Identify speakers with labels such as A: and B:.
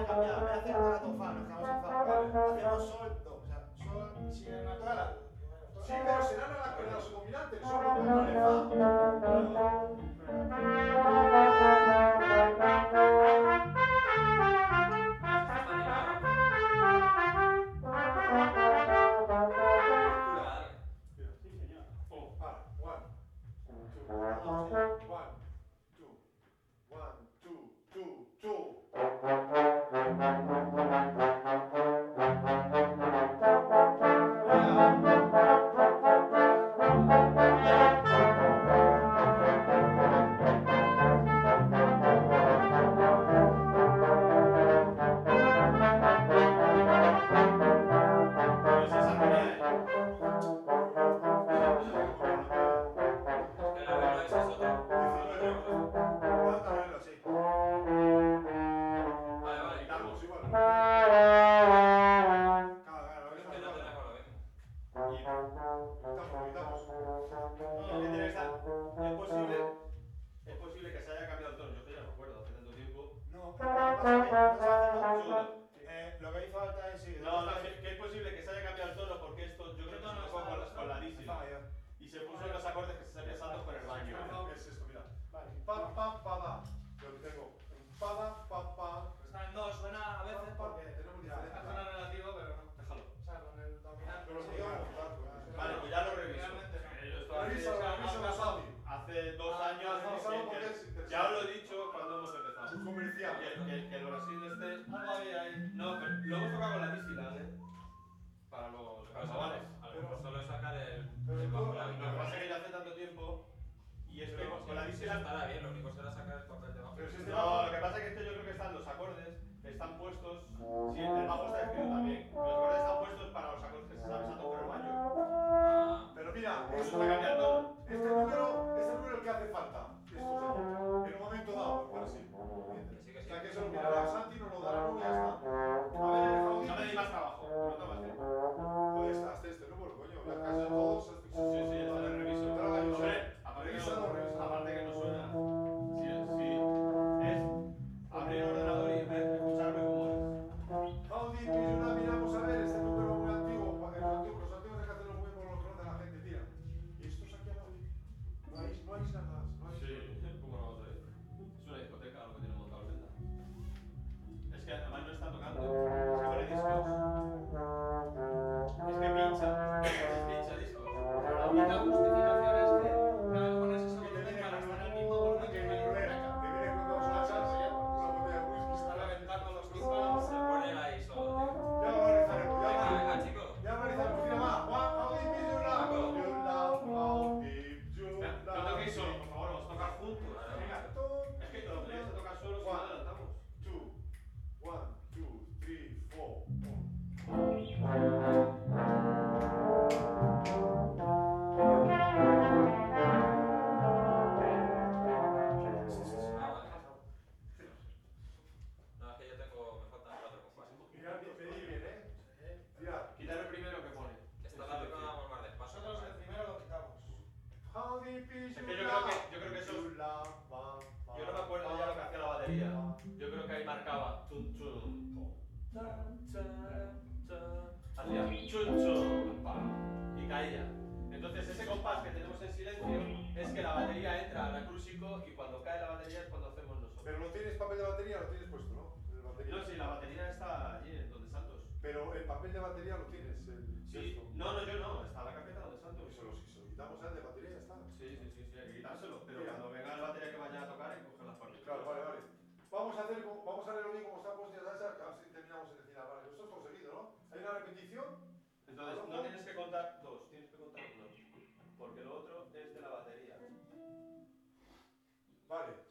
A: cambiado. En vez de hacer todo el rato fa, nos quedamos en fa. Hacemos sol, do. O sea, sol, si en natural.
B: Sí, pero será la subdominante, el sol no
A: No,
B: puede
A: de
B: fa.
A: sí, señor.
B: Vale, one, two, one, two, one, two, two, two.
A: Pero si es armonía, ¿eh?
C: Es que el arreglo ese es otro.
B: Vamos a verlo así.
C: Vale, vale.
B: Quitamos igual.
C: Es que no tenemos lo mismo.
B: Quitamos.
A: Es posible que se haya cambiado el tono. Yo que ya no me acuerdo, hace tanto tiempo.
B: No, pero lo que pasa es que no se hace
A: Un
B: nada.
A: segundo.
B: Lo que hizo falta es sí.
A: No, que es posible que se haya cambiado el tono porque esto yo creo que se tocó con la dísila. Y se puso en los acordes que se sabía salto por el baño.
B: Es esto, mira. Pa, pa, pa, da. Yo lo tengo. Pa, da, pa, pa.
D: Está en do, suena a veces porque
B: Tenemos diferentes.
D: suena relativo, pero no.
A: Déjalo.
D: O sea, con el dominante.
B: Pero lo
D: sí,
B: podíamos
D: claro.
B: montar, pues.
A: Vale, pues ya lo reviso.
D: Realmente no.
A: Yo esto
B: Revísalo, Xavi.
A: hace 2 años.
B: Revísalo porque es interesante.
A: Ya os lo he dicho cuando hemos empezado.
B: Un comercial.
A: Que el Brasil este. Algo había ahí. No, pero lo hemos tocado con la dísila, ¿eh? Para los carnavales.
C: A lo mejor solo es sacar el
B: Pero
C: bajo
B: tú-
C: la
A: Lo que pasa es que ya hace tanto tiempo. Y es que con la dísila.
C: estará bien, lo único será sacar el papel de bajo.
B: Pero si este
A: No, lo que pasa es que yo creo que están los acordes, están puestos. Sí, el bajo está escrito también. Los acordes están puestos para los acordes que se sabe salto por el baño.
C: Ah,
B: Pero mira,
A: Eso
B: esto
A: está cambiando.
B: este número es el número que hace falta. Esto en un momento dado, para sí.
C: que sí, que
B: O
C: sí.
B: sea que eso lo mirará Santi, nos lo dará luego y ya está. A ver,
A: No
B: Jaudi.
A: me di más trabajo. No te voy a hacer.
B: Joder, hasta este número, coño. La casa de todos.
A: Sí, sí, eso lo reviso. Hombre, aparte que
B: Revísalo,
A: no,
B: revísalo.
A: aparte que no suena. Sí, sí. Es abrir el ordenador y escucharme como es.
B: Jaudi, Pijuna, miramos a ver este número muy antiguo. Los antiguos hay que hacerlo muy por lo que conoce la gente, tira. Y estos aquí abajo. No hay nada. No hay.
A: Sí, ¿cómo no lo sabéis? Es una discoteca lo que tiene montado el Venda. Es que además no está tocando. Es que pone discos. Es que pincha. Pincha discos.
D: La única justificación es que cada vez pones ese
B: Que te
D: volumen
B: viene
D: para
B: con
D: estar al mismo volumen que el
B: te viene con una salsa ya, una botella de whisky.
D: está reventando los timbales.
C: Se pone ahí solo, tío.
B: Ya lo analizaremos, ya
C: Venga,
B: lo
C: venga, chico.
B: Ya analizaremos, tira más. Jaudi, Pijuna.
A: No toquéis solo, por favor, vamos a tocar juntos. Venga. Es que lo tenéis a tocar solo si no adelantamos.
B: 2, 1, 2, 3, 4.
C: Ah, vale. No, es que yo tengo, me faltan 4 compases.
B: Mirad, pedid bien, ¿eh? Tirad.
A: Quitar el primero que pone.
C: Esta la tocábamos más despacio.
D: Nosotros el primero lo quitamos.
B: Jaudi,
A: Es
B: Pijuna.
A: que yo creo que eso. Yo no me acuerdo ya lo que hacía la batería. Yo creo que ahí marcaba chun chun pum, chan, chan, chan. Hacía chun chun pam y caía. Entonces ese compás que tenemos en silencio es que la batería entra al acústico y cuando cae la batería es cuando hacemos nosotros.
B: Pero no tienes papel de batería, lo tienes puesto, ¿no? El batería.
A: No, sí, la batería está allí en donde Santos.
B: Pero el papel de batería lo tienes, el
A: Sí,
B: esto.
A: no, yo no, está la carpeta donde Santos.
B: Pues se lo quitamos al de batería y ya está.
A: Sí, hay que quitárselo, pero
B: Mira.
A: cuando venga la batería que vaya a tocar hay que coger las partes.
B: Claro, vale. Vamos a leerlo bien como está puesto, ya sabes, a ver si terminamos en el final. Vale, esto es conseguido, ¿no? Hay una repetición.
A: Entonces no tienes que contar dos, tienes que contar uno. Porque lo otro es de la batería.
B: Vale.